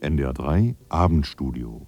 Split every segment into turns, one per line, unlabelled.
NDR 3 Abendstudio.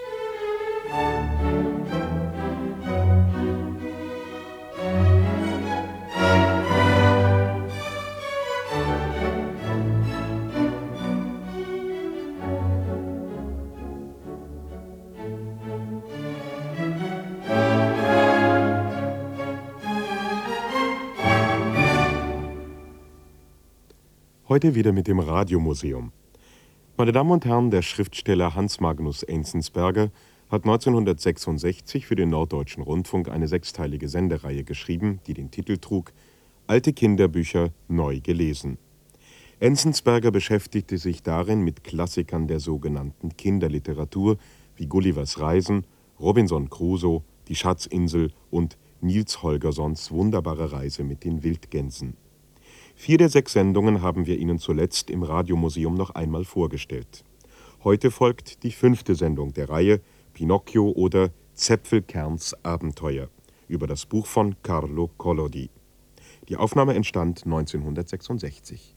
Heute wieder mit dem Radiomuseum. Meine Damen und Herren, der Schriftsteller Hans Magnus Enzensberger hat 1966 für den Norddeutschen Rundfunk eine sechsteilige Sendereihe geschrieben, die den Titel trug »Alte Kinderbücher neu gelesen«. Enzensberger beschäftigte sich darin mit Klassikern der sogenannten Kinderliteratur wie Gullivers Reisen, Robinson Crusoe, Die Schatzinsel und Niels Holgerssons wunderbare Reise mit den Wildgänsen. 4 der 6 Sendungen haben wir Ihnen zuletzt im Radiomuseum noch einmal vorgestellt. Heute folgt die 5. Sendung der Reihe Pinocchio oder Zäpfelkerns Abenteuer über das Buch von Carlo Collodi. Die Aufnahme entstand 1966.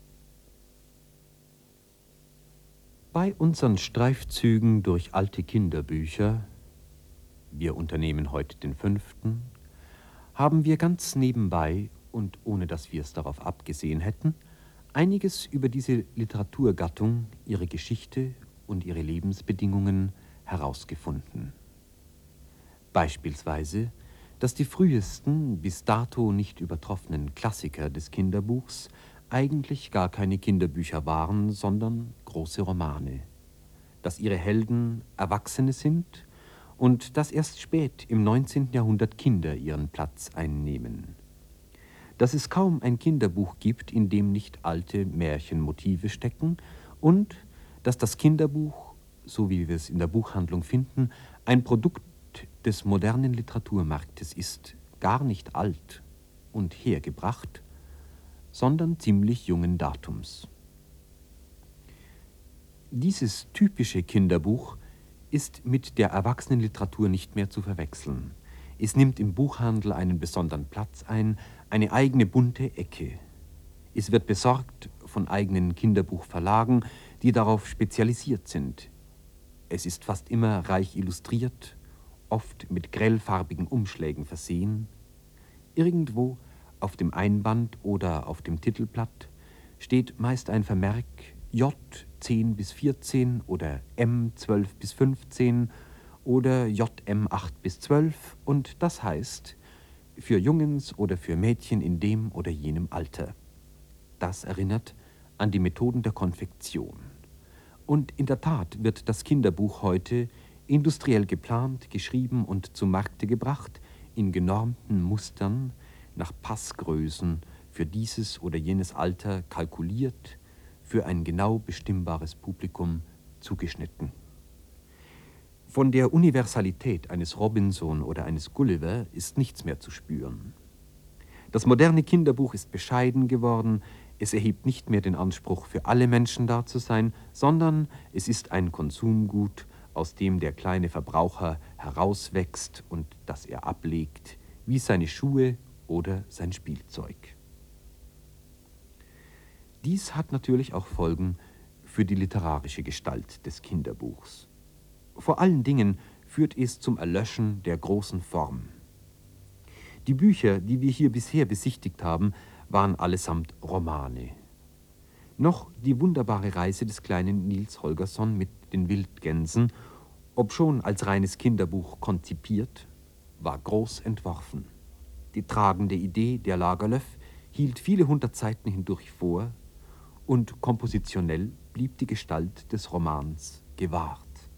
Bei unseren Streifzügen durch alte Kinderbücher, wir unternehmen heute den 5., haben wir ganz nebenbei und ohne dass wir es darauf abgesehen hätten, einiges über diese Literaturgattung, ihre Geschichte und ihre Lebensbedingungen herausgefunden. Beispielsweise, dass die frühesten, bis dato nicht übertroffenen Klassiker des Kinderbuchs eigentlich gar keine Kinderbücher waren, sondern große Romane, dass ihre Helden Erwachsene sind und dass erst spät im 19. Jahrhundert Kinder ihren Platz einnehmen. Dass es kaum ein Kinderbuch gibt, in dem nicht alte Märchenmotive stecken und dass das Kinderbuch, so wie wir es in der Buchhandlung finden, ein Produkt des modernen Literaturmarktes ist, gar nicht alt und hergebracht, sondern ziemlich jungen Datums. Dieses typische Kinderbuch ist mit der Erwachsenenliteratur nicht mehr zu verwechseln. Es nimmt im Buchhandel einen besonderen Platz ein, eine eigene bunte Ecke. Es wird besorgt von eigenen Kinderbuchverlagen, die darauf spezialisiert sind. Es ist fast immer reich illustriert, oft mit grellfarbigen Umschlägen versehen. Irgendwo auf dem Einband oder auf dem Titelblatt steht meist ein Vermerk J 10 bis 14 oder M 12 bis 15 oder JM 8 bis 12 und das heißt für Jungens oder für Mädchen in dem oder jenem Alter. Das erinnert an die Methoden der Konfektion. Und in der Tat wird das Kinderbuch heute industriell geplant, geschrieben und zu Markte gebracht, in genormten Mustern, nach Passgrößen für dieses oder jenes Alter kalkuliert, für ein genau bestimmbares Publikum zugeschnitten. Von der Universalität eines Robinson oder eines Gulliver ist nichts mehr zu spüren. Das moderne Kinderbuch ist bescheiden geworden, es erhebt nicht mehr den Anspruch, für alle Menschen da zu sein, sondern es ist ein Konsumgut, aus dem der kleine Verbraucher herauswächst und das er ablegt, wie seine Schuhe oder sein Spielzeug. Dies hat natürlich auch Folgen für die literarische Gestalt des Kinderbuchs. Vor allen Dingen führt es zum Erlöschen der großen Form. Die Bücher, die wir hier bisher besichtigt haben, waren allesamt Romane. Noch die wunderbare Reise des kleinen Niels Holgersson mit den Wildgänsen, obschon als reines Kinderbuch konzipiert, war groß entworfen. Die tragende Idee der Lagerlöf hielt viele 100 Seiten hindurch vor und kompositionell blieb die Gestalt des Romans gewahrt.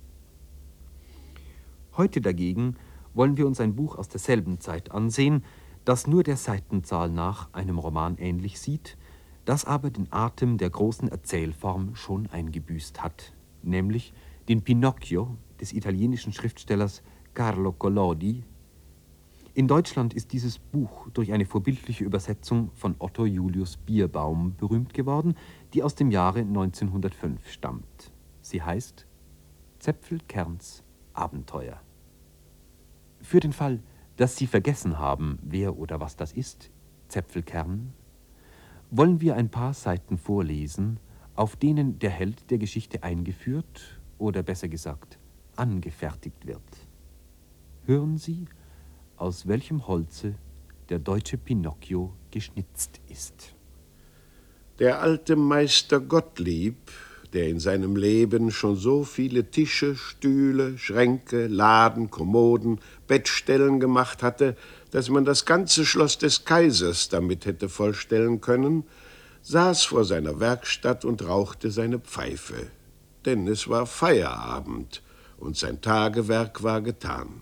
Heute dagegen wollen wir uns ein Buch aus derselben Zeit ansehen, das nur der Seitenzahl nach einem Roman ähnlich sieht, das aber den Atem der großen Erzählform schon eingebüßt hat, nämlich den Pinocchio des italienischen Schriftstellers Carlo Collodi. In Deutschland ist dieses Buch durch eine vorbildliche Übersetzung von Otto Julius Bierbaum berühmt geworden, die aus dem Jahre 1905 stammt. Sie heißt Zäpfelkerns Abenteuer. Für den Fall, dass Sie vergessen haben, wer oder was das ist, Zäpfelkern, wollen wir ein paar Seiten vorlesen, auf denen der Held der Geschichte eingeführt oder besser gesagt, angefertigt wird. Hören Sie, aus welchem Holze der deutsche Pinocchio geschnitzt ist.
Der alte Meister Gottlieb, der in seinem Leben schon so viele Tische, Stühle, Schränke, Laden, Kommoden, Bettstellen gemacht hatte, dass man das ganze Schloss des Kaisers damit hätte vollstellen können, saß vor seiner Werkstatt und rauchte seine Pfeife. Denn es war Feierabend und sein Tagewerk war getan.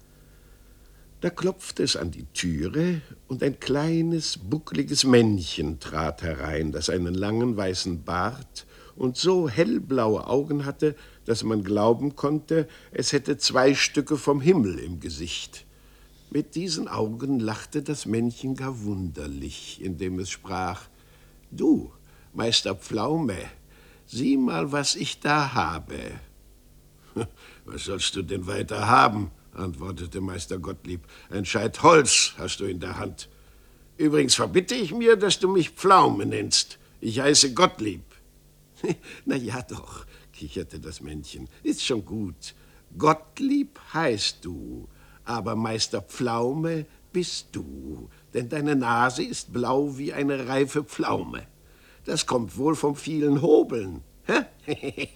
Da klopfte es an die Türe und ein kleines, buckliges Männchen trat herein, das einen langen weißen Bart und so hellblaue Augen hatte, dass man glauben konnte, es hätte 2 Stücke vom Himmel im Gesicht. Mit diesen Augen lachte das Männchen gar wunderlich, indem es sprach: »Du, Meister Pflaume, sieh mal, was ich da habe.« »Was sollst du denn weiter haben?« antwortete Meister Gottlieb. »Ein Scheit Holz hast du in der Hand. Übrigens verbitte ich mir, dass du mich Pflaume nennst. Ich heiße Gottlieb.« »Na ja doch«, kicherte das Männchen, »ist schon gut. Gottlieb heißt du, aber Meister Pflaume bist du, denn deine Nase ist blau wie eine reife Pflaume. Das kommt wohl vom vielen Hobeln. Hä?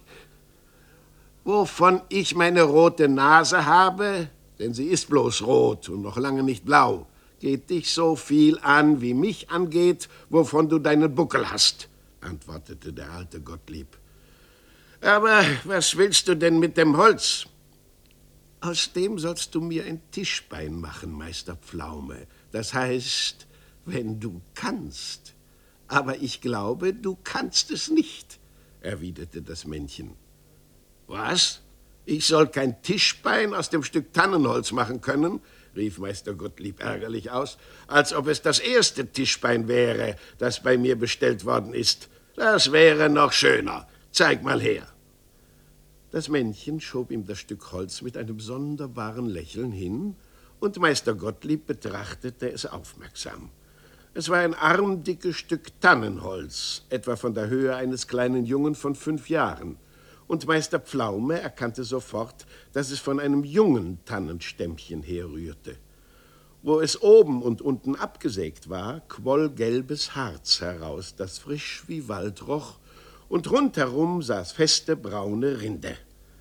Wovon ich meine rote Nase habe, denn sie ist bloß rot und noch lange nicht blau, geht dich so viel an, wie mich angeht, wovon du deinen Buckel hast«, antwortete der alte Gottlieb. »Aber was willst du denn mit dem Holz?« »Aus dem sollst du mir ein Tischbein machen, Meister Pflaume. Das heißt, wenn du kannst. Aber ich glaube, du kannst es nicht«, erwiderte das Männchen. »Was? Ich soll kein Tischbein aus dem Stück Tannenholz machen können?« rief Meister Gottlieb ärgerlich aus, »als ob es das erste Tischbein wäre, das bei mir bestellt worden ist. Das wäre noch schöner. Zeig mal her.« Das Männchen schob ihm das Stück Holz mit einem sonderbaren Lächeln hin, und Meister Gottlieb betrachtete es aufmerksam. Es war ein armdickes Stück Tannenholz, etwa von der Höhe eines kleinen Jungen von 5 Jahren. Und Meister Pflaume erkannte sofort, dass es von einem jungen Tannenstämmchen herrührte. Wo es oben und unten abgesägt war, quoll gelbes Harz heraus, das frisch wie Wald roch, und rundherum saß feste braune Rinde.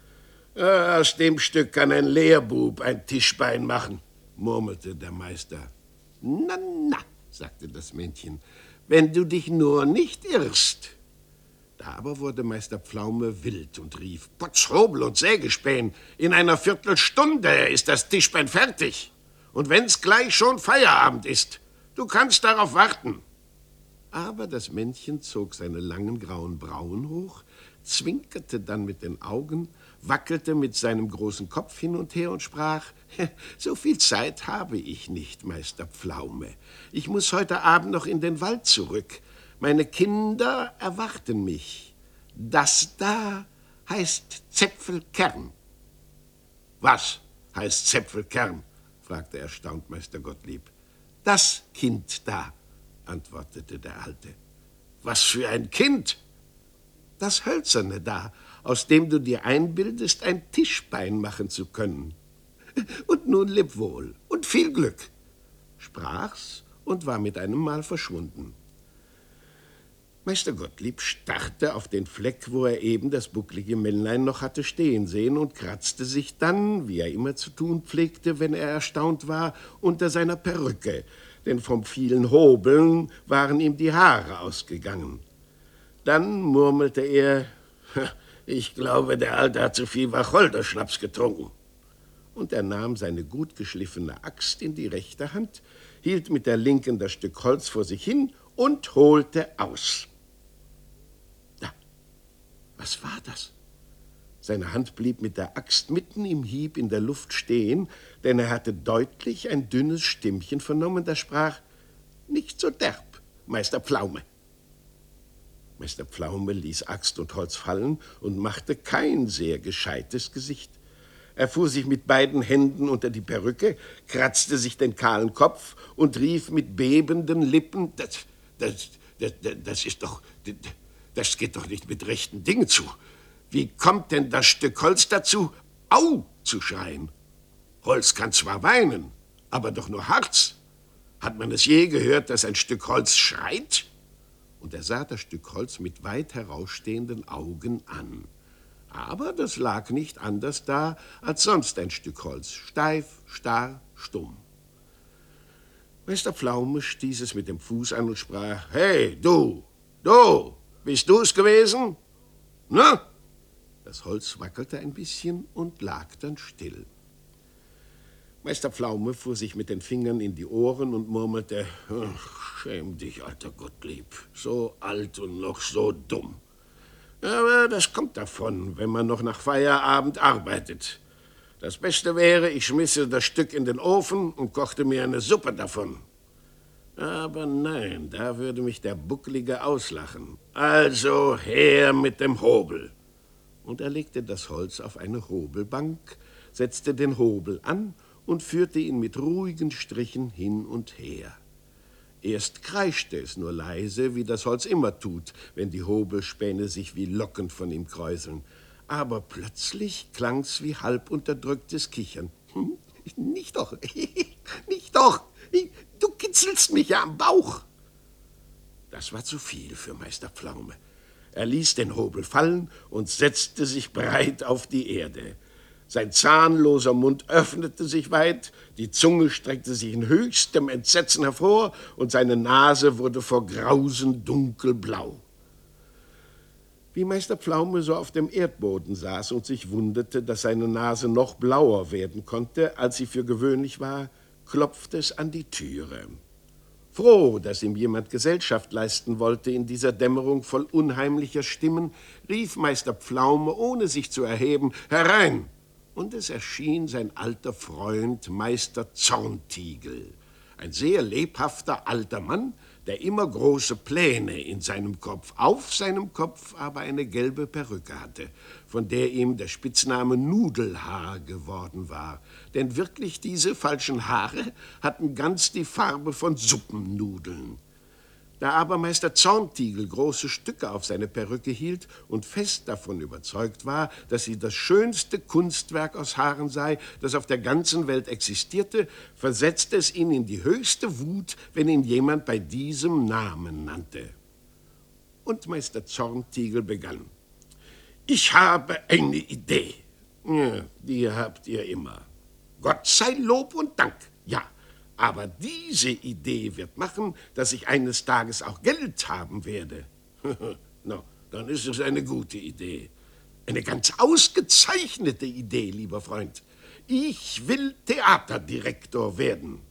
»Aus dem Stück kann ein Lehrbub ein Tischbein machen«, murmelte der Meister. »Na, na«, sagte das Männchen, »wenn du dich nur nicht irrst.« Da aber wurde Meister Pflaume wild und rief: »Potz, Hobel und Sägespäne, in einer Viertelstunde ist das Tischbein fertig. Und wenn's gleich schon Feierabend ist, du kannst darauf warten.« Aber das Männchen zog seine langen grauen Brauen hoch, zwinkerte dann mit den Augen, wackelte mit seinem großen Kopf hin und her und sprach: »So viel Zeit habe ich nicht, Meister Pflaume. Ich muss heute Abend noch in den Wald zurück. Meine Kinder erwarten mich. Das da heißt Zäpfelkern.« »Was heißt Zäpfelkern?« fragte erstaunt Meister Gottlieb. »Das Kind da«, antwortete der Alte. »Was für ein Kind?« »Das Hölzerne da, aus dem du dir einbildest, ein Tischbein machen zu können. Und nun leb wohl und viel Glück«, sprach's und war mit einem Mal verschwunden. Meister Gottlieb starrte auf den Fleck, wo er eben das bucklige Männlein noch hatte stehen sehen, und kratzte sich dann, wie er immer zu tun pflegte, wenn er erstaunt war, unter seiner Perücke, denn vom vielen Hobeln waren ihm die Haare ausgegangen. Dann murmelte er: »Ich glaube, der Alte hat zu viel Wacholderschnaps getrunken.« Und er nahm seine gut geschliffene Axt in die rechte Hand, hielt mit der linken das Stück Holz vor sich hin und holte aus. Da, was war das? Seine Hand blieb mit der Axt mitten im Hieb in der Luft stehen, denn er hatte deutlich ein dünnes Stimmchen vernommen, das sprach: »Nicht so derb, Meister Pflaume.« Meister Pflaume ließ Axt und Holz fallen und machte kein sehr gescheites Gesicht. Er fuhr sich mit beiden Händen unter die Perücke, kratzte sich den kahlen Kopf und rief mit bebenden Lippen: Das ist doch, das geht doch nicht mit rechten Dingen zu. Wie kommt denn das Stück Holz dazu, Au zu schreien? Holz kann zwar weinen, aber doch nur Harz. Hat man es je gehört, dass ein Stück Holz schreit? Und er sah das Stück Holz mit weit herausstehenden Augen an. Aber das lag nicht anders da als sonst ein Stück Holz, steif, starr, stumm. Meister Pflaume stieß es mit dem Fuß an und sprach: »Hey, du, bist du es gewesen? Na?« Das Holz wackelte ein bisschen und lag dann still. Meister Pflaume fuhr sich mit den Fingern in die Ohren und murmelte: »Schäm dich, alter Gottlieb, so alt und noch so dumm. Aber das kommt davon, wenn man noch nach Feierabend arbeitet. Das Beste wäre, ich schmisse das Stück in den Ofen und kochte mir eine Suppe davon. Aber nein, da würde mich der Bucklige auslachen. Also her mit dem Hobel.« Und er legte das Holz auf eine Hobelbank, setzte den Hobel an und führte ihn mit ruhigen Strichen hin und her. Erst kreischte es nur leise, wie das Holz immer tut, wenn die Hobelspäne sich wie Locken von ihm kräuseln. Aber plötzlich klang's wie halb unterdrücktes Kichern. »Nicht doch, nicht doch, du kitzelst mich ja am Bauch.« Das war zu viel für Meister Pflaume. Er ließ den Hobel fallen und setzte sich breit auf die Erde. Sein zahnloser Mund öffnete sich weit, die Zunge streckte sich in höchstem Entsetzen hervor und seine Nase wurde vor Grausen dunkelblau. Wie Meister Pflaume so auf dem Erdboden saß und sich wunderte, dass seine Nase noch blauer werden konnte, als sie für gewöhnlich war, klopfte es an die Türe. Froh, dass ihm jemand Gesellschaft leisten wollte in dieser Dämmerung voll unheimlicher Stimmen, rief Meister Pflaume, ohne sich zu erheben: »Herein!« Und es erschien sein alter Freund Meister Zorntigel, ein sehr lebhafter alter Mann, der immer große Pläne in seinem Kopf, auf seinem Kopf aber eine gelbe Perücke hatte, von der ihm der Spitzname Nudelhaar geworden war. Denn wirklich diese falschen Haare hatten ganz die Farbe von Suppennudeln. Da aber Meister Zorntigel große Stücke auf seine Perücke hielt und fest davon überzeugt war, dass sie das schönste Kunstwerk aus Haaren sei, das auf der ganzen Welt existierte, versetzte es ihn in die höchste Wut, wenn ihn jemand bei diesem Namen nannte. Und Meister Zorntigel begann: »Ich habe eine Idee.« »Ja, die habt ihr immer. Gott sei Lob und Dank, ja. Aber diese Idee wird machen, dass ich eines Tages auch Geld haben werde.« »Na, dann ist es eine gute Idee. Eine ganz ausgezeichnete Idee, lieber Freund. Ich will Theaterdirektor werden.«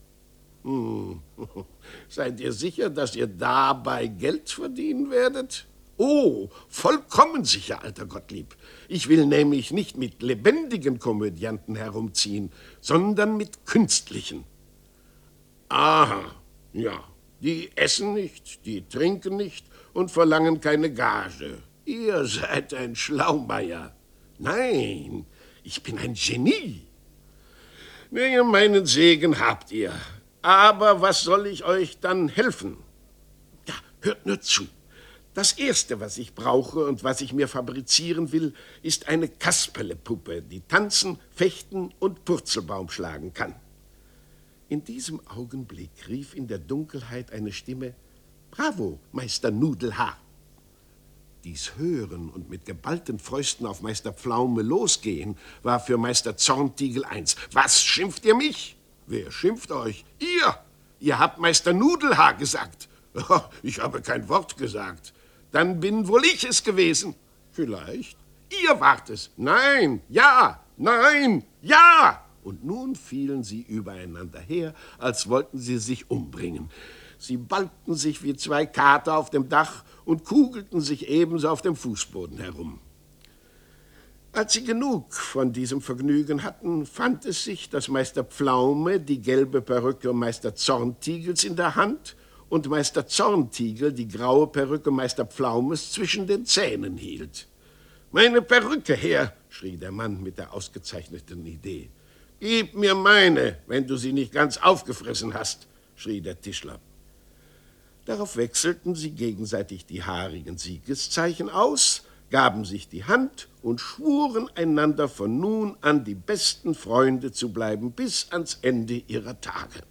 »Seid ihr sicher, dass ihr dabei Geld verdienen werdet?« »Oh, vollkommen sicher, alter Gottlieb. Ich will nämlich nicht mit lebendigen Komödianten herumziehen, sondern mit künstlichen.« »Aha, ja, die essen nicht, die trinken nicht und verlangen keine Gage. Ihr seid ein Schlaumeier. Nein, ich bin ein Genie. Naja, meinen Segen habt ihr. Aber was soll ich euch dann helfen? Ja, hört nur zu. Das Erste, was ich brauche und was ich mir fabrizieren will, ist eine Kasperlepuppe, die tanzen, fechten und Purzelbaum schlagen kann.« In diesem Augenblick rief in der Dunkelheit eine Stimme: »Bravo, Meister Nudelhaar!« Dies Hören und mit geballten Fäusten auf Meister Pflaume losgehen war für Meister Zorntigel eins. »Was, schimpft ihr mich? Wer schimpft euch? Ihr! Ihr habt Meister Nudelhaar gesagt.« »Ich habe kein Wort gesagt.« »Dann bin wohl ich es gewesen.« »Vielleicht.« »Ihr wart es.« »Nein, ja, nein, ja!« Und nun fielen sie übereinander her, als wollten sie sich umbringen. Sie ballten sich wie zwei Kater auf dem Dach und kugelten sich ebenso auf dem Fußboden herum. Als sie genug von diesem Vergnügen hatten, fand es sich, dass Meister Pflaume die gelbe Perücke Meister Zorntigels in der Hand und Meister Zorntigel die graue Perücke Meister Pflaumes zwischen den Zähnen hielt. »Meine Perücke her«, schrie der Mann mit der ausgezeichneten Idee. »Gib mir meine, wenn du sie nicht ganz aufgefressen hast«, schrie der Tischler. Darauf wechselten sie gegenseitig die haarigen Siegeszeichen aus, gaben sich die Hand und schwuren einander von nun an die besten Freunde zu bleiben bis ans Ende ihrer Tage.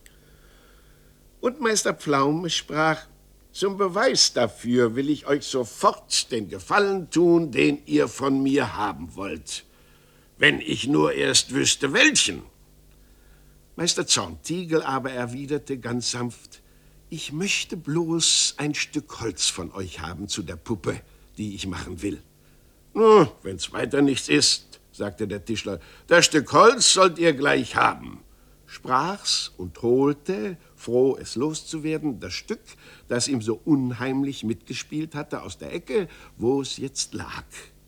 Und Meister Pflaume sprach: Zum Beweis dafür will ich euch sofort den Gefallen tun, den ihr von mir haben wollt, wenn ich nur erst wüsste, welchen. Meister Zorntigel aber erwiderte ganz sanft: Ich möchte bloß ein Stück Holz von euch haben zu der Puppe, die ich machen will. Wenn's weiter nichts ist, sagte der Tischler, das Stück Holz sollt ihr gleich haben. Sprach's und holte, froh es loszuwerden, das Stück, das ihm so unheimlich mitgespielt hatte, aus der Ecke, wo es jetzt lag.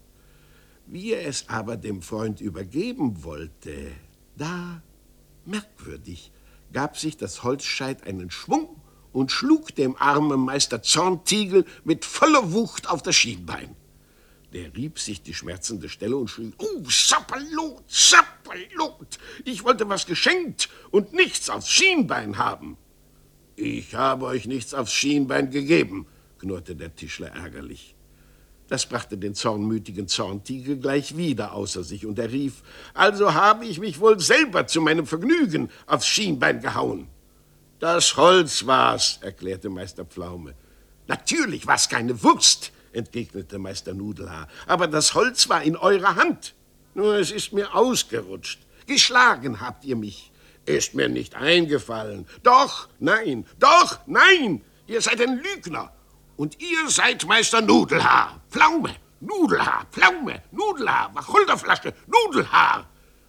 Wie er es aber dem Freund übergeben wollte, da, merkwürdig, gab sich das Holzscheit einen Schwung und schlug dem armen Meister Zorntigel mit voller Wucht auf das Schienbein. Der rieb sich die schmerzende Stelle und schrie: Sapperlot, Sapperlot! Ich wollte was geschenkt und nichts aufs Schienbein haben. Ich habe euch nichts aufs Schienbein gegeben, knurrte der Tischler ärgerlich. Das brachte den zornmütigen Zorntigel gleich wieder außer sich, und er rief: Also habe ich mich wohl selber zu meinem Vergnügen aufs Schienbein gehauen. Das Holz war's, erklärte Meister Pflaume. Natürlich war's keine Wurst, entgegnete Meister Nudelhaar, aber das Holz war in eurer Hand. Nur es ist mir ausgerutscht. Geschlagen habt ihr mich. Ist mir nicht eingefallen. Doch, nein, ihr seid ein Lügner. Und ihr seid Meister Nudelhaar. Pflaume, Nudelhaar, Pflaume, Nudelhaar, Wacholderflasche, Nudelhaar.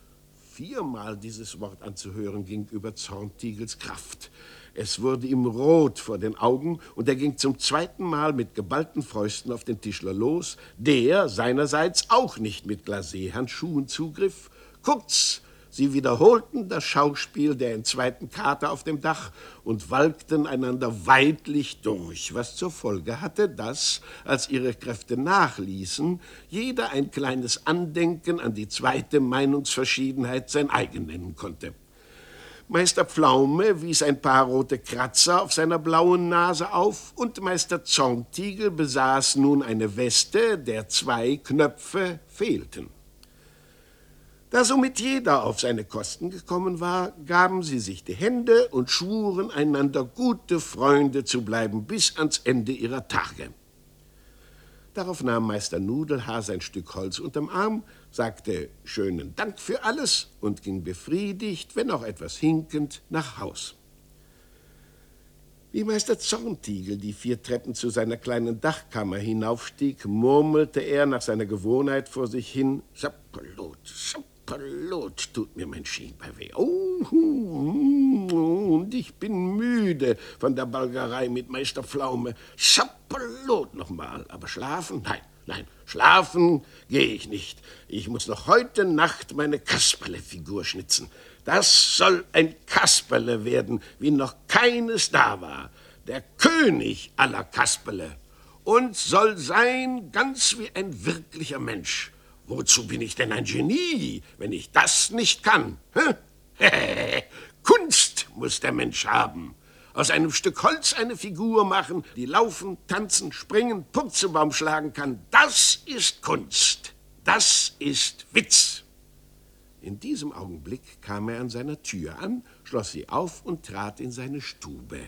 4-mal dieses Wort anzuhören ging über Zorntigels Kraft. Es wurde ihm rot vor den Augen, und er ging zum 2. Mal mit geballten Fäusten auf den Tischler los, der seinerseits auch nicht mit Glacé-Handschuhen zugriff. Kurz, sie wiederholten das Schauspiel der entzweiten Karte auf dem Dach und walkten einander weidlich durch, was zur Folge hatte, dass, als ihre Kräfte nachließen, jeder ein kleines Andenken an die zweite Meinungsverschiedenheit sein eigen nennen konnte. Meister Pflaume wies ein paar rote Kratzer auf seiner blauen Nase auf, und Meister Zorntigel besaß nun eine Weste, der 2 Knöpfe fehlten. Da somit jeder auf seine Kosten gekommen war, gaben sie sich die Hände und schwuren einander gute Freunde zu bleiben bis ans Ende ihrer Tage. Darauf nahm Meister Nudelhaar sein Stück Holz unterm Arm, sagte schönen Dank für alles und ging befriedigt, wenn auch etwas hinkend, nach Haus. Wie Meister Zorntigel die 4 Treppen zu seiner kleinen Dachkammer hinaufstieg, murmelte er nach seiner Gewohnheit vor sich hin: Sapperlot, Sapperlot, tut mir mein Schienbein weh. Und ich bin müde von der Balgerei mit Meister Pflaume. Sapperlot nochmal, aber schlafen? Nein, schlafen gehe ich nicht. Ich muss noch heute Nacht meine Kasperle-Figur schnitzen. Das soll ein Kasperle werden, wie noch keines da war. Der König aller Kasperle. Und soll sein ganz wie ein wirklicher Mensch. Wozu bin ich denn ein Genie, wenn ich das nicht kann? Kunst muss der Mensch haben. Aus einem Stück Holz eine Figur machen, die laufen, tanzen, springen, Purzelbaum schlagen kann. Das ist Kunst. Das ist Witz. In diesem Augenblick kam er an seiner Tür an, schloss sie auf und trat in seine Stube.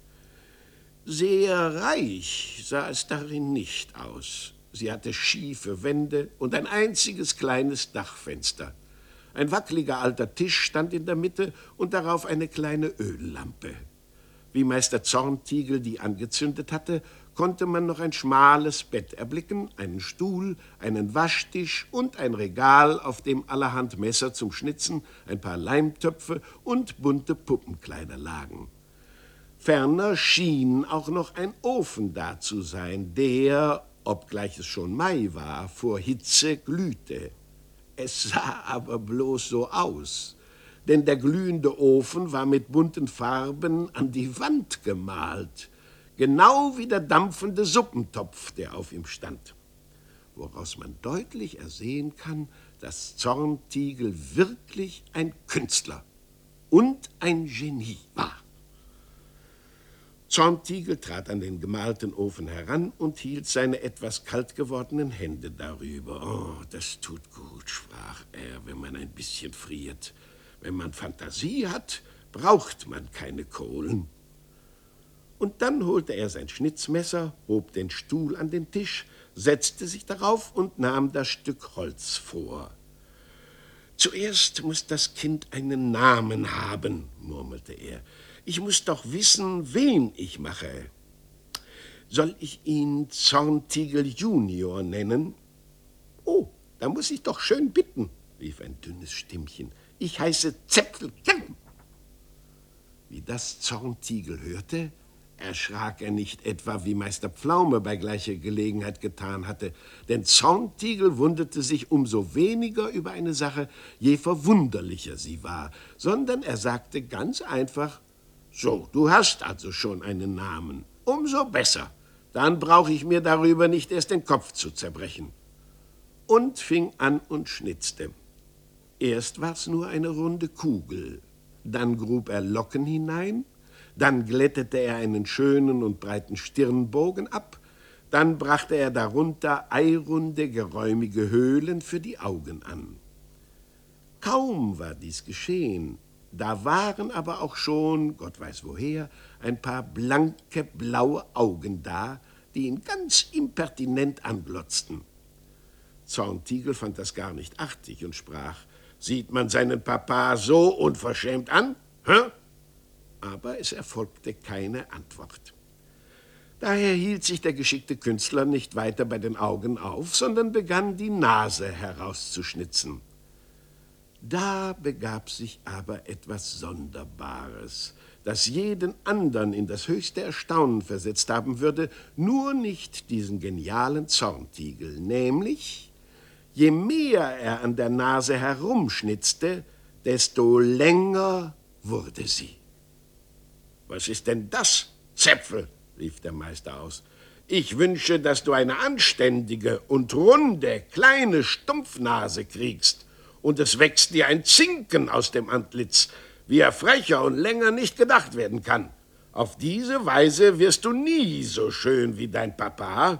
Sehr reich sah es darin nicht aus. Sie hatte schiefe Wände und ein einziges kleines Dachfenster. Ein wackeliger alter Tisch stand in der Mitte und darauf eine kleine Öllampe. Wie Meister Zorntigel die angezündet hatte, konnte man noch ein schmales Bett erblicken, einen Stuhl, einen Waschtisch und ein Regal, auf dem allerhand Messer zum Schnitzen, ein paar Leimtöpfe und bunte Puppenkleider lagen. Ferner schien auch noch ein Ofen da zu sein, der, obgleich es schon Mai war, vor Hitze glühte. Es sah aber bloß so aus, denn der glühende Ofen war mit bunten Farben an die Wand gemalt, genau wie der dampfende Suppentopf, der auf ihm stand, woraus man deutlich ersehen kann, dass Zorntigel wirklich ein Künstler und ein Genie war. Zorntigel trat an den gemalten Ofen heran und hielt seine etwas kalt gewordenen Hände darüber. »Oh, das tut gut«, sprach er, »wenn man ein bisschen friert. Wenn man Fantasie hat, braucht man keine Kohlen.« Und dann holte er sein Schnitzmesser, hob den Stuhl an den Tisch, setzte sich darauf und nahm das Stück Holz vor. »Zuerst muss das Kind einen Namen haben«, murmelte er. »Ich muss doch wissen, wen ich mache. Soll ich ihn Zorntigel Junior nennen?« »Oh, da muss ich doch schön bitten«, rief ein dünnes Stimmchen. »Ich heiße Zäpfelkern.« Wie das Zorntigel hörte, erschrak er nicht etwa, wie Meister Pflaume bei gleicher Gelegenheit getan hatte, denn Zorntigel wunderte sich umso weniger über eine Sache, je verwunderlicher sie war, sondern er sagte ganz einfach: »So, du hast also schon einen Namen. Umso besser. Dann brauche ich mir darüber nicht erst den Kopf zu zerbrechen.« Und fing an und schnitzte. Erst war's nur eine runde Kugel, dann grub er Locken hinein, dann glättete er einen schönen und breiten Stirnbogen ab, dann brachte er darunter eirunde, geräumige Höhlen für die Augen an. Kaum war dies geschehen, da waren aber auch schon, Gott weiß woher, ein paar blanke, blaue Augen da, die ihn ganz impertinent anglotzten. Zorntigel fand das gar nicht artig und sprach: »Sieht man seinen Papa so unverschämt an? Hä?« Aber es erfolgte keine Antwort. Daher hielt sich der geschickte Künstler nicht weiter bei den Augen auf, sondern begann, die Nase herauszuschnitzen. Da begab sich aber etwas Sonderbares, das jeden andern in das höchste Erstaunen versetzt haben würde, nur nicht diesen genialen Zorntigel, nämlich: Je mehr er an der Nase herumschnitzte, desto länger wurde sie. »Was ist denn das, Zäpfel?« rief der Meister aus. »Ich wünsche, dass du eine anständige und runde, kleine Stumpfnase kriegst, und es wächst dir ein Zinken aus dem Antlitz, wie er frecher und länger nicht gedacht werden kann. Auf diese Weise wirst du nie so schön wie dein Papa.«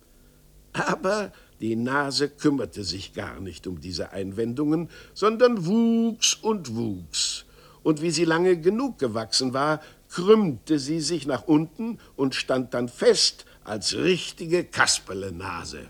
Aber die Nase kümmerte sich gar nicht um diese Einwendungen, sondern wuchs und wuchs. Und wie sie lange genug gewachsen war, krümmte sie sich nach unten und stand dann fest als richtige Kasperlenase.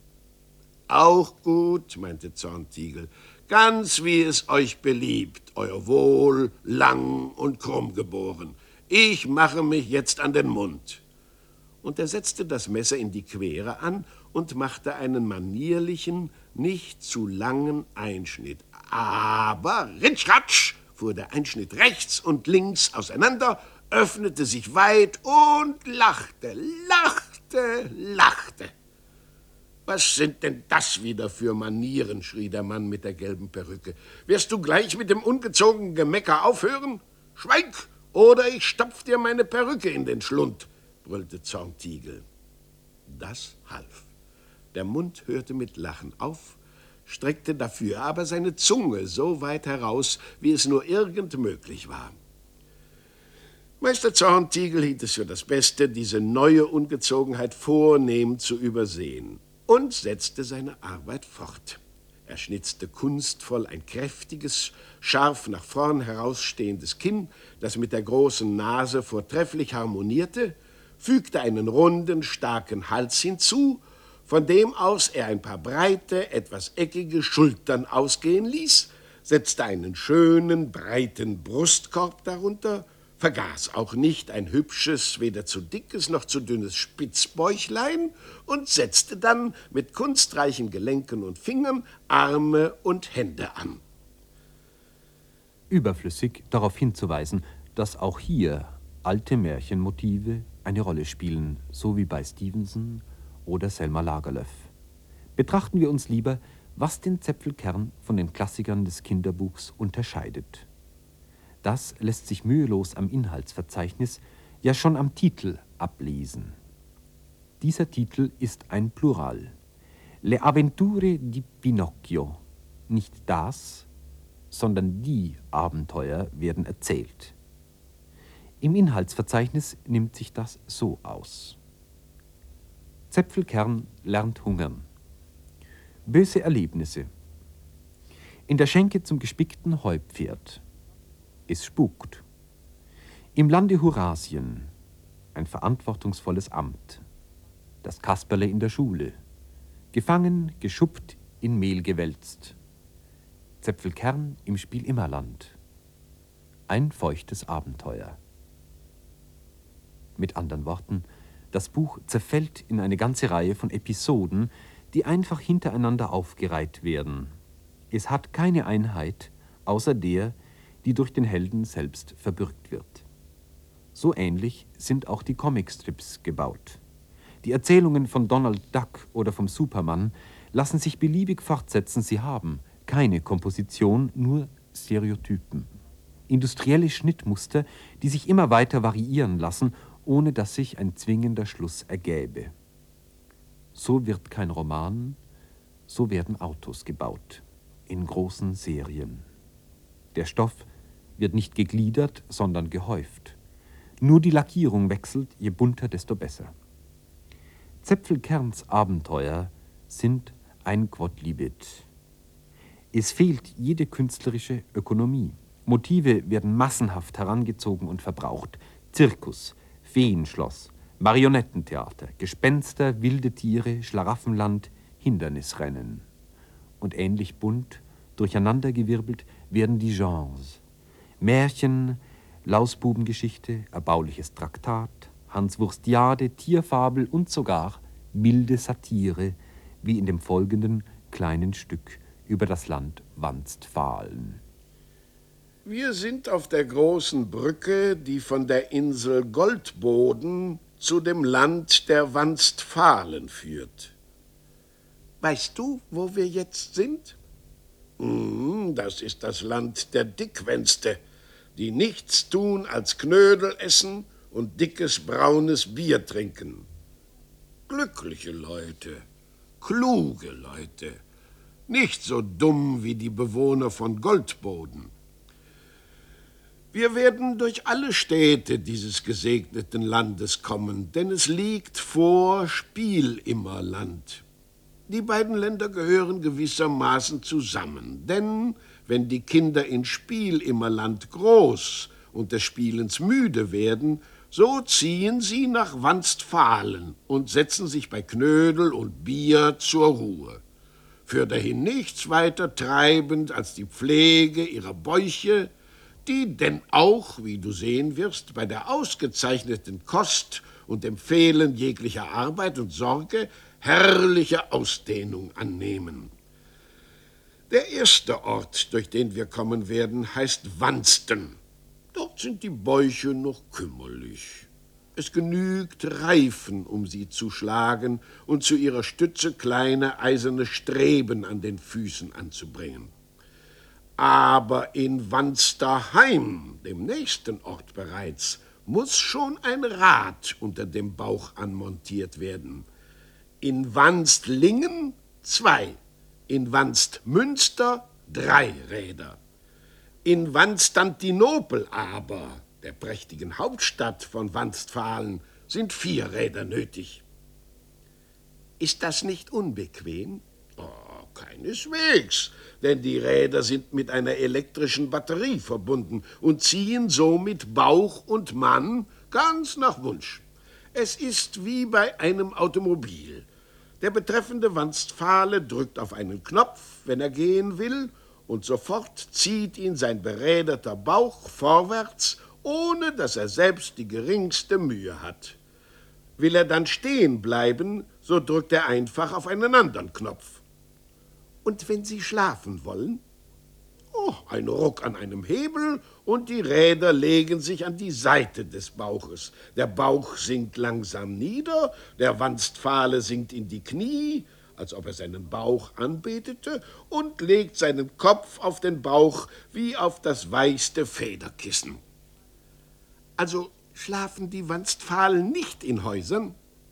»Auch gut«, meinte Zorntigel, »ganz wie es euch beliebt, euer Wohl, lang und krumm geboren. Ich mache mich jetzt an den Mund.« Und er setzte das Messer in die Quere an und machte einen manierlichen, nicht zu langen Einschnitt. Aber ritsch-ratsch fuhr der Einschnitt rechts und links auseinander, öffnete sich weit und lachte, lachte, lachte. »Was sind denn das wieder für Manieren?« schrie der Mann mit der gelben Perücke. »Wirst du gleich mit dem ungezogenen Gemecker aufhören? Schweig, oder ich stopf dir meine Perücke in den Schlund«, brüllte Zorntigel. Das half. Der Mund hörte mit Lachen auf, streckte dafür aber seine Zunge so weit heraus, wie es nur irgend möglich war. Meister Zorntigel hielt es für das Beste, diese neue Ungezogenheit vornehm zu übersehen, und setzte seine Arbeit fort. Er schnitzte kunstvoll ein kräftiges, scharf nach vorn herausstehendes Kinn, das mit der großen Nase vortrefflich harmonierte, fügte einen runden, starken Hals hinzu, von dem aus er ein paar breite, etwas eckige Schultern ausgehen ließ, setzte einen schönen, breiten Brustkorb darunter, vergaß auch nicht ein hübsches, weder zu dickes noch zu dünnes Spitzbäuchlein und setzte dann mit kunstreichen Gelenken und Fingern Arme und Hände an.
Überflüssig darauf hinzuweisen, dass auch hier alte Märchenmotive eine Rolle spielen, so wie bei Stevenson oder Selma Lagerlöf. Betrachten wir uns lieber, was den Zäpfelkern von den Klassikern des Kinderbuchs unterscheidet. Das lässt sich mühelos am Inhaltsverzeichnis, ja schon am Titel ablesen. Dieser Titel ist ein Plural. Le Avventure di Pinocchio. Nicht das, sondern die Abenteuer werden erzählt. Im Inhaltsverzeichnis nimmt sich das so aus. Zäpfelkern lernt hungern. Böse Erlebnisse. In der Schenke zum gespickten Heupferd. Es spukt. Im Lande Hurasien. Ein verantwortungsvolles Amt. Das Kasperle in der Schule. Gefangen, geschuppt, in Mehl gewälzt. Zäpfelkern im Spiel Immerland. Ein feuchtes Abenteuer. Mit anderen Worten, das Buch zerfällt in eine ganze Reihe von Episoden, die einfach hintereinander aufgereiht werden. Es hat keine Einheit, außer der, die durch den Helden selbst verbürgt wird. So ähnlich sind auch die Comicstrips gebaut. Die Erzählungen von Donald Duck oder vom Superman lassen sich beliebig fortsetzen, sie haben keine Komposition, nur Stereotypen. Industrielle Schnittmuster, die sich immer weiter variieren lassen, ohne dass sich ein zwingender Schluss ergäbe. So wird kein Roman, so werden Autos gebaut, in großen Serien. Der Stoff wird nicht gegliedert, sondern gehäuft. Nur die Lackierung wechselt, je bunter, desto besser. Zäpfelkerns Abenteuer sind ein Quodlibet. Es fehlt jede künstlerische Ökonomie. Motive werden massenhaft herangezogen und verbraucht. Zirkus, Feenschloss, Marionettentheater, Gespenster, wilde Tiere, Schlaraffenland, Hindernisrennen. Und ähnlich bunt, durcheinandergewirbelt werden die Genres. Märchen, Lausbubengeschichte, erbauliches Traktat, Hanswurstiade, Tierfabel und sogar milde Satire, wie in dem folgenden kleinen Stück über das Land Wanstfahlen.
Wir sind auf der großen Brücke, die von der Insel Goldboden zu dem Land der Wanstfahlen führt. Weißt du, wo wir jetzt sind? Das ist das Land der Dickwänste, die nichts tun als Knödel essen und dickes braunes Bier trinken. Glückliche Leute, kluge Leute, nicht so dumm wie die Bewohner von Goldboden. Wir werden durch alle Städte dieses gesegneten Landes kommen, denn es liegt vor Spielimmerland. Die beiden Länder gehören gewissermaßen zusammen, denn wenn die Kinder in Spielimmerland groß und des Spielens müde werden, so ziehen sie nach Wanstfahlen und setzen sich bei Knödel und Bier zur Ruhe. Fürderhin nichts weiter treibend als die Pflege ihrer Bäuche, die denn auch, wie du sehen wirst, bei der ausgezeichneten Kost und dem Fehlen jeglicher Arbeit und Sorge herrliche Ausdehnung annehmen. Der erste Ort, durch den wir kommen werden, heißt Wansten. Dort sind die Bäuche noch kümmerlich. Es genügt Reifen, um sie zu schlagen und zu ihrer Stütze kleine eiserne Streben an den Füßen anzubringen. Aber in Wansterheim, dem nächsten Ort bereits, muss schon ein Rad unter dem Bauch anmontiert werden. In Wanstlingen 2, in Wanstmünster 3 Räder. In Wanstantinopel aber, der prächtigen Hauptstadt von Wanstfahlen, sind 4 Räder nötig. Ist das nicht unbequem? Keineswegs, denn die Räder sind mit einer elektrischen Batterie verbunden und ziehen somit Bauch und Mann ganz nach Wunsch. Es ist wie bei einem Automobil. Der betreffende Wanstfahle drückt auf einen Knopf, wenn er gehen will, und sofort zieht ihn sein beräderter Bauch vorwärts, ohne dass er selbst die geringste Mühe hat. Will er dann stehen bleiben, so drückt er einfach auf einen anderen Knopf. Und wenn Sie schlafen wollen? Ein Ruck an einem Hebel und die Räder legen sich an die Seite des Bauches. Der Bauch sinkt langsam nieder, der Wanstfahle sinkt in die Knie, als ob er seinen Bauch anbetete, und legt seinen Kopf auf den Bauch wie auf das weichste Federkissen. Also schlafen die Wanstfahlen nicht in Häusern?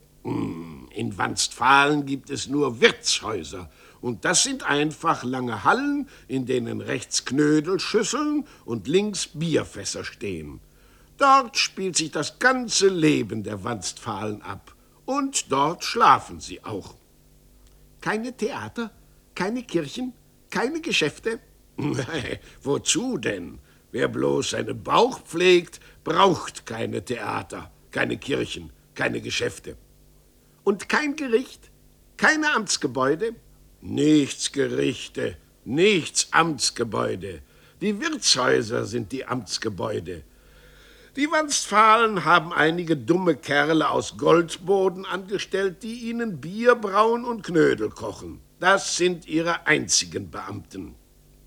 In Wanstfahlen gibt es nur Wirtshäuser. Und das sind einfach lange Hallen, in denen rechts Knödelschüsseln und links Bierfässer stehen. Dort spielt sich das ganze Leben der Wanstfahlen ab. Und dort schlafen sie auch. Keine Theater, keine Kirchen, keine Geschäfte? Nein, wozu denn? Wer bloß seinen Bauch pflegt, braucht keine Theater, keine Kirchen, keine Geschäfte. Und kein Gericht, keine Amtsgebäude? Nichts Gerichte, nichts Amtsgebäude. Die Wirtshäuser sind die Amtsgebäude. Die Wanstfahlen haben einige dumme Kerle aus Goldboden angestellt, die ihnen Bier brauen und Knödel kochen. Das sind ihre einzigen Beamten.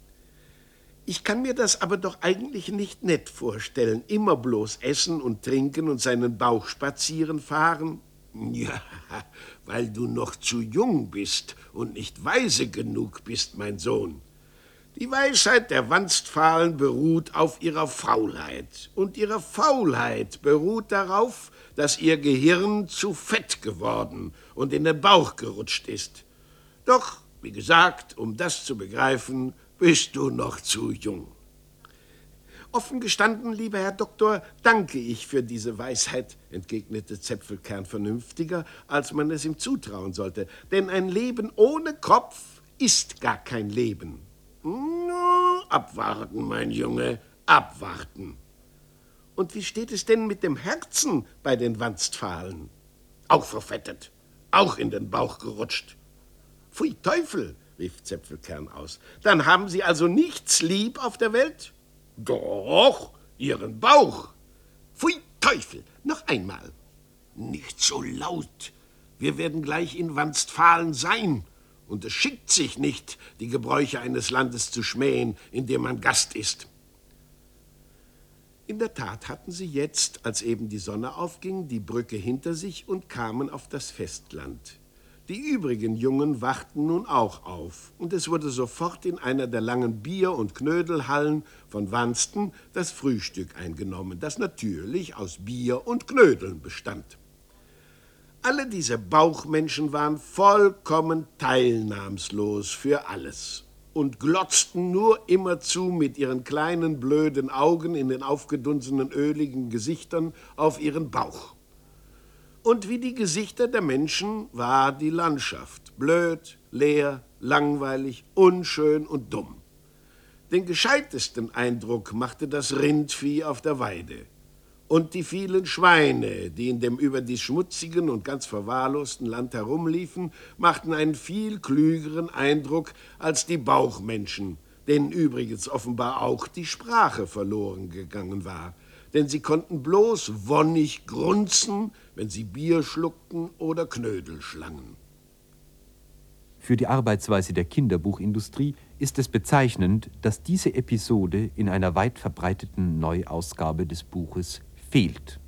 Ich kann mir das aber doch eigentlich nicht nett vorstellen, immer bloß essen und trinken und seinen Bauch spazieren fahren. Ja, weil du noch zu jung bist und nicht weise genug bist, mein Sohn. Die Weisheit der Wanstfahlen beruht auf ihrer Faulheit. Und ihre Faulheit beruht darauf, dass ihr Gehirn zu fett geworden und in den Bauch gerutscht ist. Doch, wie gesagt, um das zu begreifen, bist du noch zu jung. Offen gestanden, lieber Herr Doktor, danke ich für diese Weisheit, entgegnete Zäpfelkern vernünftiger, als man es ihm zutrauen sollte. Denn ein Leben ohne Kopf ist gar kein Leben. Abwarten, mein Junge, abwarten. Und wie steht es denn mit dem Herzen bei den Wanstfahlen? Auch verfettet, auch in den Bauch gerutscht. Pfui Teufel, rief Zäpfelkern aus. Dann haben Sie also nichts lieb auf der Welt? Doch, Ihren Bauch. Pfui Teufel, noch einmal. Nicht so laut. Wir werden gleich in Wanstfahlen sein. Und es schickt sich nicht, die Gebräuche eines Landes zu schmähen, in dem man Gast ist. In der Tat hatten sie jetzt, als eben die Sonne aufging, die Brücke hinter sich und kamen auf das Festland. Die übrigen Jungen wachten nun auch auf, und es wurde sofort in einer der langen Bier- und Knödelhallen von Wansten das Frühstück eingenommen, das natürlich aus Bier und Knödeln bestand. Alle diese Bauchmenschen waren vollkommen teilnahmslos für alles und glotzten nur immerzu mit ihren kleinen, blöden Augen in den aufgedunsenen, öligen Gesichtern auf ihren Bauch. Und wie die Gesichter der Menschen war die Landschaft blöd, leer, langweilig, unschön und dumm. Den gescheitesten Eindruck machte das Rindvieh auf der Weide. Und die vielen Schweine, die in dem überdies schmutzigen und ganz verwahrlosten Land herumliefen, machten einen viel klügeren Eindruck als die Bauchmenschen, denen übrigens offenbar auch die Sprache verloren gegangen war. Denn sie konnten bloß wonnig grunzen, wenn sie Bier schluckten oder Knödel schlangen.
Für die Arbeitsweise der Kinderbuchindustrie ist es bezeichnend, dass diese Episode in einer weit verbreiteten Neuausgabe des Buches fehlt.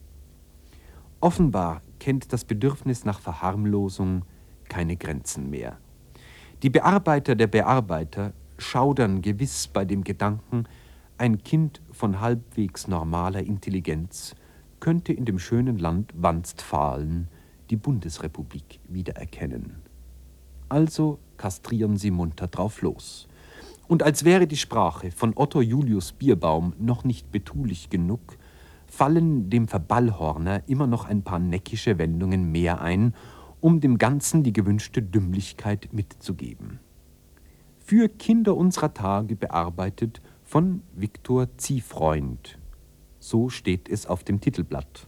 Offenbar kennt das Bedürfnis nach Verharmlosung keine Grenzen mehr. Die Bearbeiter der Bearbeiter schaudern gewiss bei dem Gedanken, ein Kind von halbwegs normaler Intelligenz könnte in dem schönen Land Wanstfahlen die Bundesrepublik wiedererkennen. Also kastrieren sie munter drauf los. Und als wäre die Sprache von Otto Julius Bierbaum noch nicht betulich genug, fallen dem Verballhorner immer noch ein paar neckische Wendungen mehr ein, um dem Ganzen die gewünschte Dümmlichkeit mitzugeben. Für Kinder unserer Tage bearbeitet von Viktor Ziefreund. So steht es auf dem Titelblatt.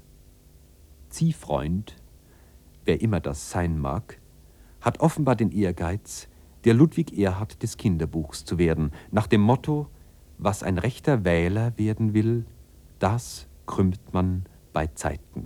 Ziefreund, wer immer das sein mag, hat offenbar den Ehrgeiz, der Ludwig Erhard des Kinderbuchs zu werden, nach dem Motto, was ein rechter Wähler werden will, das krümmt man bei Zeiten.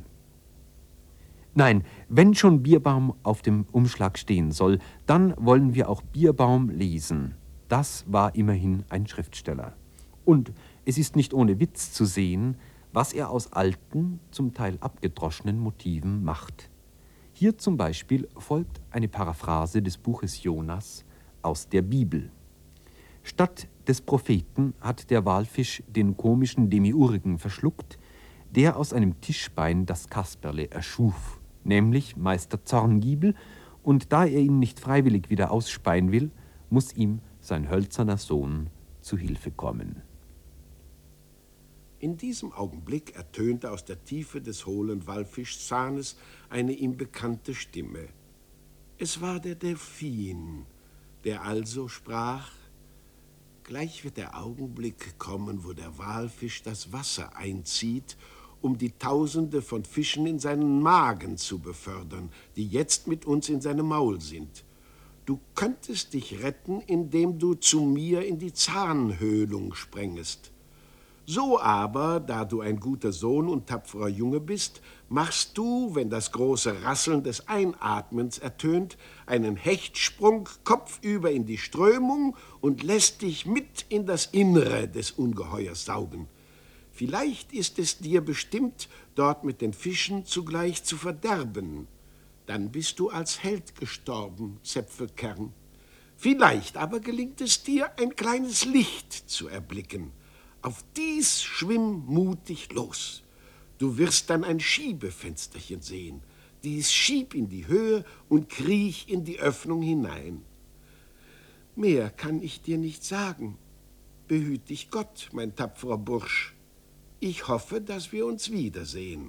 Nein, wenn schon Bierbaum auf dem Umschlag stehen soll, dann wollen wir auch Bierbaum lesen. Das war immerhin ein Schriftsteller. Und es ist nicht ohne Witz zu sehen, was er aus alten, zum Teil abgedroschenen Motiven macht. Hier zum Beispiel folgt eine Paraphrase des Buches Jonas aus der Bibel. Statt des Propheten hat der Walfisch den komischen Demiurgen verschluckt, der aus einem Tischbein das Kasperle erschuf, nämlich Meister Zorngiebel, und da er ihn nicht freiwillig wieder ausspeien will, muss ihm sein hölzerner Sohn zu Hilfe kommen.
In diesem Augenblick ertönte aus der Tiefe des hohlen Walfischzahnes eine ihm bekannte Stimme. Es war der Delphin, der also sprach: Gleich wird der Augenblick kommen, wo der Walfisch das Wasser einzieht, um die Tausende von Fischen in seinen Magen zu befördern, die jetzt mit uns in seinem Maul sind. Du könntest dich retten, indem du zu mir in die Zahnhöhlung sprängest. So aber, da du ein guter Sohn und tapferer Junge bist, machst du, wenn das große Rasseln des Einatmens ertönt, einen Hechtsprung kopfüber in die Strömung und lässt dich mit in das Innere des Ungeheuers saugen. Vielleicht ist es dir bestimmt, dort mit den Fischen zugleich zu verderben. Dann bist du als Held gestorben, Zäpfelkern. Vielleicht aber gelingt es dir, ein kleines Licht zu erblicken. Auf dies schwimm mutig los. Du wirst dann ein Schiebefensterchen sehen. Dies schieb in die Höhe und kriech in die Öffnung hinein. Mehr kann ich dir nicht sagen. Behüt dich Gott, mein tapferer Bursch. Ich hoffe, dass wir uns wiedersehen.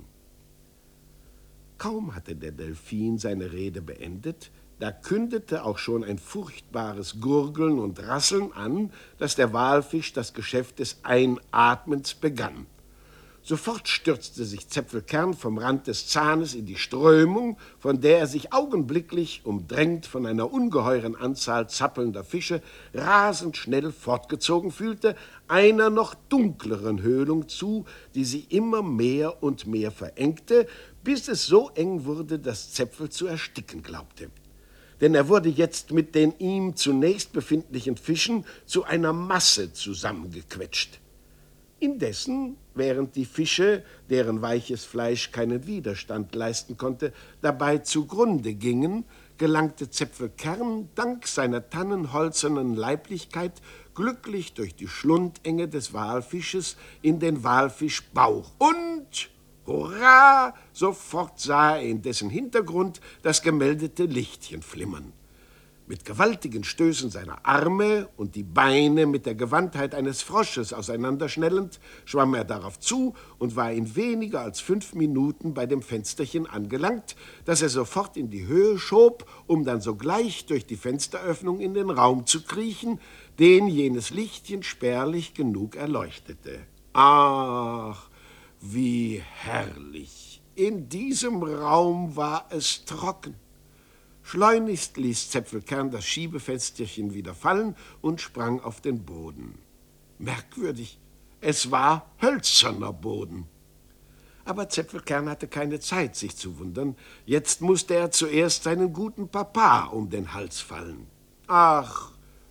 Kaum hatte der Delphin seine Rede beendet, da kündete auch schon ein furchtbares Gurgeln und Rasseln an, dass der Walfisch das Geschäft des Einatmens begann. Sofort stürzte sich Zäpfelkern vom Rand des Zahnes in die Strömung, von der er sich augenblicklich, umdrängt von einer ungeheuren Anzahl zappelnder Fische, rasend schnell fortgezogen fühlte, einer noch dunkleren Höhlung zu, die sie immer mehr und mehr verengte, bis es so eng wurde, dass Zäpfel zu ersticken glaubte. Denn er wurde jetzt mit den ihm zunächst befindlichen Fischen zu einer Masse zusammengequetscht. Indessen, während die Fische, deren weiches Fleisch keinen Widerstand leisten konnte, dabei zugrunde gingen, gelangte Zäpfelkern dank seiner tannenholzernen Leiblichkeit glücklich durch die Schlundenge des Walfisches in den Walfischbauch und, hurra, sofort sah er in dessen Hintergrund das gemeldete Lichtchen flimmern. Mit gewaltigen Stößen seiner Arme und die Beine mit der Gewandtheit eines Frosches auseinanderschnellend, schwamm er darauf zu und war in weniger als 5 Minuten bei dem Fensterchen angelangt, das er sofort in die Höhe schob, um dann sogleich durch die Fensteröffnung in den Raum zu kriechen, den jenes Lichtchen spärlich genug erleuchtete. Ach, wie herrlich! In diesem Raum war es trocken. Schleunigst ließ Zäpfelkern das Schiebefensterchen wieder fallen und sprang auf den Boden. Merkwürdig, es war hölzerner Boden. Aber Zäpfelkern hatte keine Zeit, sich zu wundern. Jetzt musste er zuerst seinen guten Papa um den Hals fallen. Ach,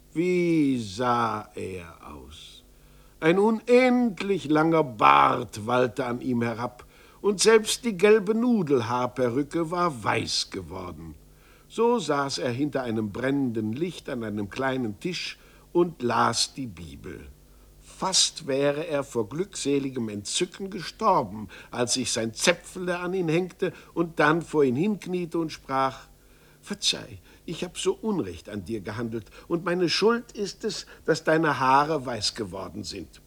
wie sah er aus! Ein unendlich langer Bart wallte an ihm herab, und selbst die gelbe Nudelhaarperücke war weiß geworden. So saß er hinter einem brennenden Licht an einem kleinen Tisch und las die Bibel. Fast wäre er vor glückseligem Entzücken gestorben, als sich sein Zäpfele an ihn hängte und dann vor ihn hinkniete und sprach: Verzeih, ich habe so Unrecht an dir gehandelt, und meine Schuld ist es, dass deine Haare weiß geworden sind.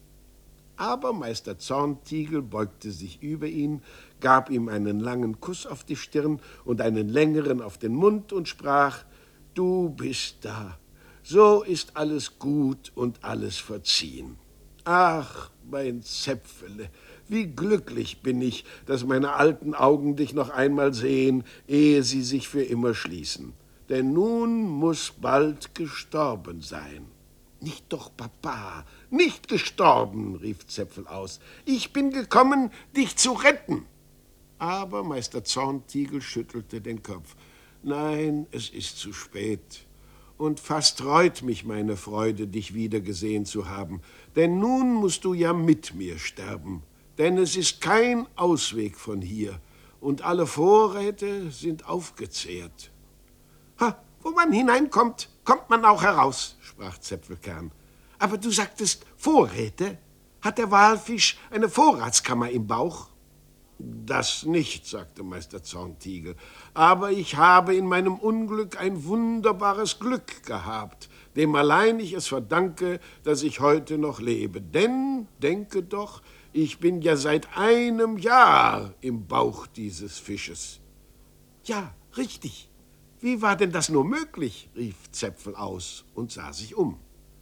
Aber Meister Zorntigel beugte sich über ihn, gab ihm einen langen Kuss auf die Stirn und einen längeren auf den Mund und sprach: Du bist da, so ist alles gut und alles verziehen. Ach, mein Zäpfele, wie glücklich bin ich, dass meine alten Augen dich noch einmal sehen, ehe sie sich für immer schließen. Denn nun muß bald gestorben sein. Nicht doch, Papa, nicht gestorben, rief Zäpfel aus. Ich bin gekommen, dich zu retten. Aber Meister Zorntigel schüttelte den Kopf. Nein, es ist zu spät. Und fast reut mich meine Freude, dich wiedergesehen zu haben. Denn nun musst du ja mit mir sterben. Denn es ist kein Ausweg von hier. Und alle Vorräte sind aufgezehrt. Ha, wo man hineinkommt, kommt man auch heraus, sprach Zäpfelkern. Aber du sagtest Vorräte? Hat der Walfisch eine Vorratskammer im Bauch? Das nicht, sagte Meister Zorntigel. Aber ich habe in meinem Unglück ein wunderbares Glück gehabt, dem allein ich es verdanke, dass ich heute noch lebe. Denn, denke doch, Ich bin ja seit einem Jahr im Bauch dieses Fisches. Ja, richtig. Wie war denn das nur möglich? Rief Zäpfel aus und sah sich um.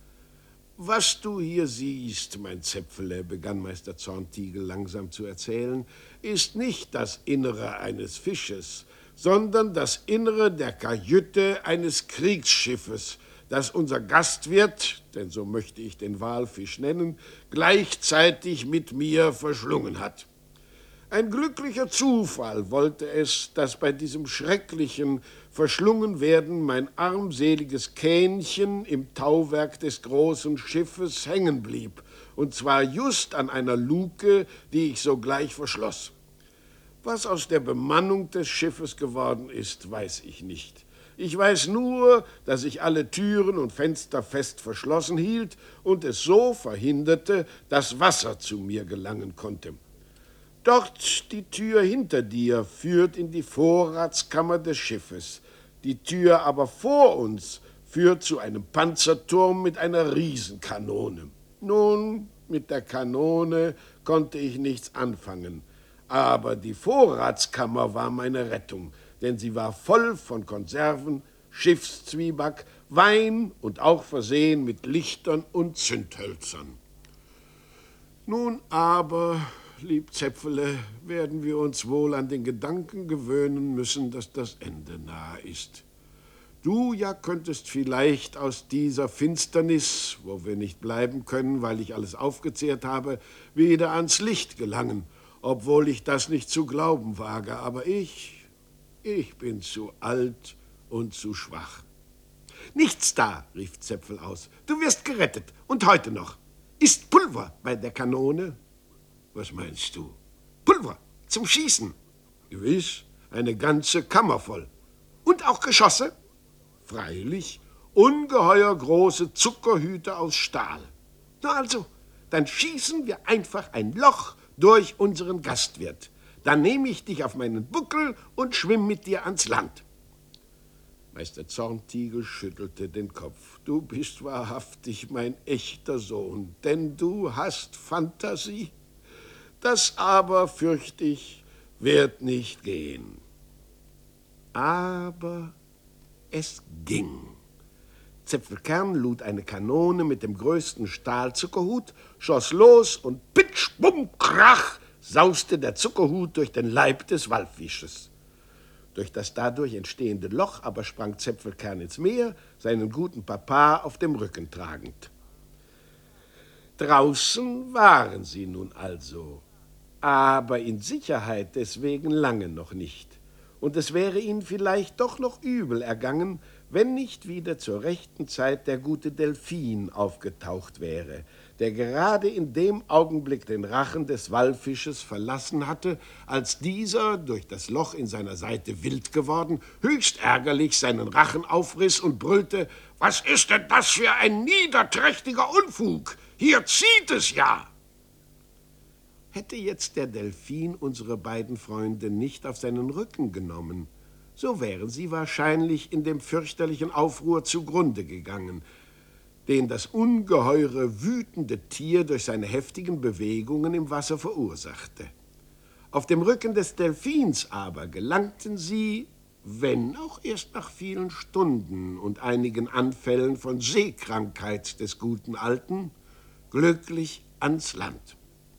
Was du hier siehst, mein Zäpfele, begann Meister Zorntigel langsam zu erzählen, ist nicht das Innere eines Fisches, sondern das Innere der Kajüte eines Kriegsschiffes, das unser Gastwirt, denn so möchte ich den Walfisch nennen, gleichzeitig mit mir verschlungen hat. Ein glücklicher Zufall wollte es, dass bei diesem schrecklichen Verschlungenwerden mein armseliges Kähnchen im Tauwerk des großen Schiffes hängen blieb, und zwar just an einer Luke, die ich sogleich verschloss. Was aus der Bemannung des Schiffes geworden ist, weiß ich nicht. Ich weiß nur, dass ich alle Türen und Fenster fest verschlossen hielt und es so verhinderte, dass Wasser zu mir gelangen konnte. Dort die Tür hinter dir führt in die Vorratskammer des Schiffes. Die Tür aber vor uns führt zu einem Panzerturm mit einer Riesenkanone. Nun, mit der Kanone konnte ich nichts anfangen. Aber die Vorratskammer war meine Rettung, denn sie war voll von Konserven, Schiffszwieback, Wein und auch versehen mit Lichtern und Zündhölzern. Nun aber, lieb Zäpfele, werden wir uns wohl an den Gedanken gewöhnen müssen, dass das Ende nahe ist. Du ja könntest vielleicht aus dieser Finsternis, wo wir nicht bleiben können, weil ich alles aufgezehrt habe, wieder ans Licht gelangen, obwohl ich das nicht zu glauben wage. Aber ich bin zu alt und zu schwach. Nichts da, rief Zäpfel aus. Du wirst gerettet, und heute noch. Ist Pulver bei der Kanone? Was meinst du? Pulver zum Schießen. Gewiss, eine ganze Kammer voll. Und auch Geschosse? Freilich, ungeheuer große Zuckerhüte aus Stahl. Na also, dann schießen wir einfach ein Loch durch unseren Gastwirt. Dann nehme ich dich auf meinen Buckel und schwimm mit dir ans Land. Meister Zorntigel schüttelte den Kopf. Du bist wahrhaftig mein echter Sohn, denn du hast Fantasie. Das aber, fürcht ich, wird nicht gehen. Aber es ging. Zäpfelkern lud eine Kanone mit dem größten Stahlzuckerhut, schoss los und pitsch, bumm, krach, sauste der Zuckerhut durch den Leib des Walfisches. Durch das dadurch entstehende Loch aber sprang Zäpfelkern ins Meer, seinen guten Papa auf dem Rücken tragend. Draußen waren sie nun also, aber in Sicherheit deswegen lange noch nicht. Und es wäre ihnen vielleicht doch noch übel ergangen, wenn nicht wieder zur rechten Zeit der gute Delphin aufgetaucht wäre, der gerade in dem Augenblick den Rachen des Walfisches verlassen hatte, als dieser, durch das Loch in seiner Seite wild geworden, höchst ärgerlich seinen Rachen aufriss und brüllte: »Was ist denn das für ein niederträchtiger Unfug? Hier zieht es ja!« Hätte jetzt der Delphin unsere beiden Freunde nicht auf seinen Rücken genommen, so wären sie wahrscheinlich in dem fürchterlichen Aufruhr zugrunde gegangen, den das ungeheure, wütende Tier durch seine heftigen Bewegungen im Wasser verursachte. Auf dem Rücken des Delphins aber gelangten sie, wenn auch erst nach vielen Stunden und einigen Anfällen von Seekrankheit des guten Alten, glücklich ans Land.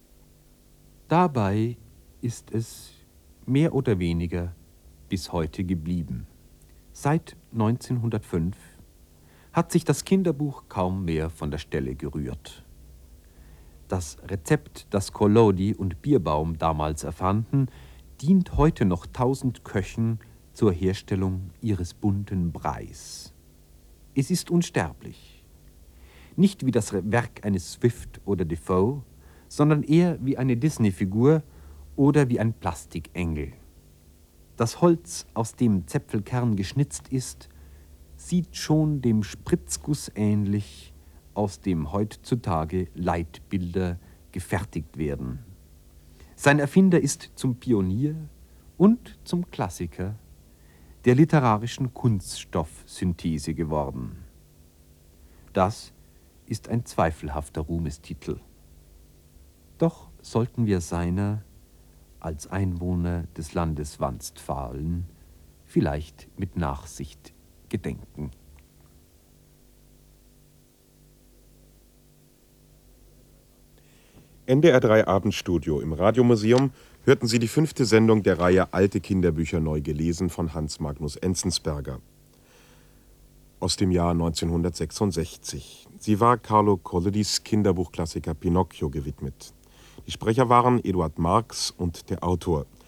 Dabei ist es mehr oder weniger bis heute geblieben. Seit 1905 hat sich das Kinderbuch kaum mehr von der Stelle gerührt. Das Rezept, das Collodi und Bierbaum damals erfanden, dient heute noch 1000 Köchen zur Herstellung ihres bunten Breis. Es ist unsterblich. Nicht wie das Werk eines Swift oder Defoe, sondern eher wie eine Disney-Figur oder wie ein Plastikengel. Das Holz, aus dem Zäpfelkern geschnitzt ist, sieht schon dem Spritzguss ähnlich, aus dem heutzutage Leitbilder gefertigt werden. Sein Erfinder ist zum Pionier und zum Klassiker der literarischen Kunststoffsynthese geworden. Das ist ein zweifelhafter Ruhmestitel. Doch sollten wir seiner als Einwohner des Landes Wanstfalen vielleicht mit Nachsicht gedenken.
NDR 3 Abendstudio im Radiomuseum hörten Sie die 5. Sendung der Reihe Alte Kinderbücher neu gelesen von Hans Magnus Enzensberger aus dem Jahr 1966. Sie war Carlo Collodis Kinderbuchklassiker Pinocchio gewidmet. Die Sprecher waren Eduard Marx und der Autor.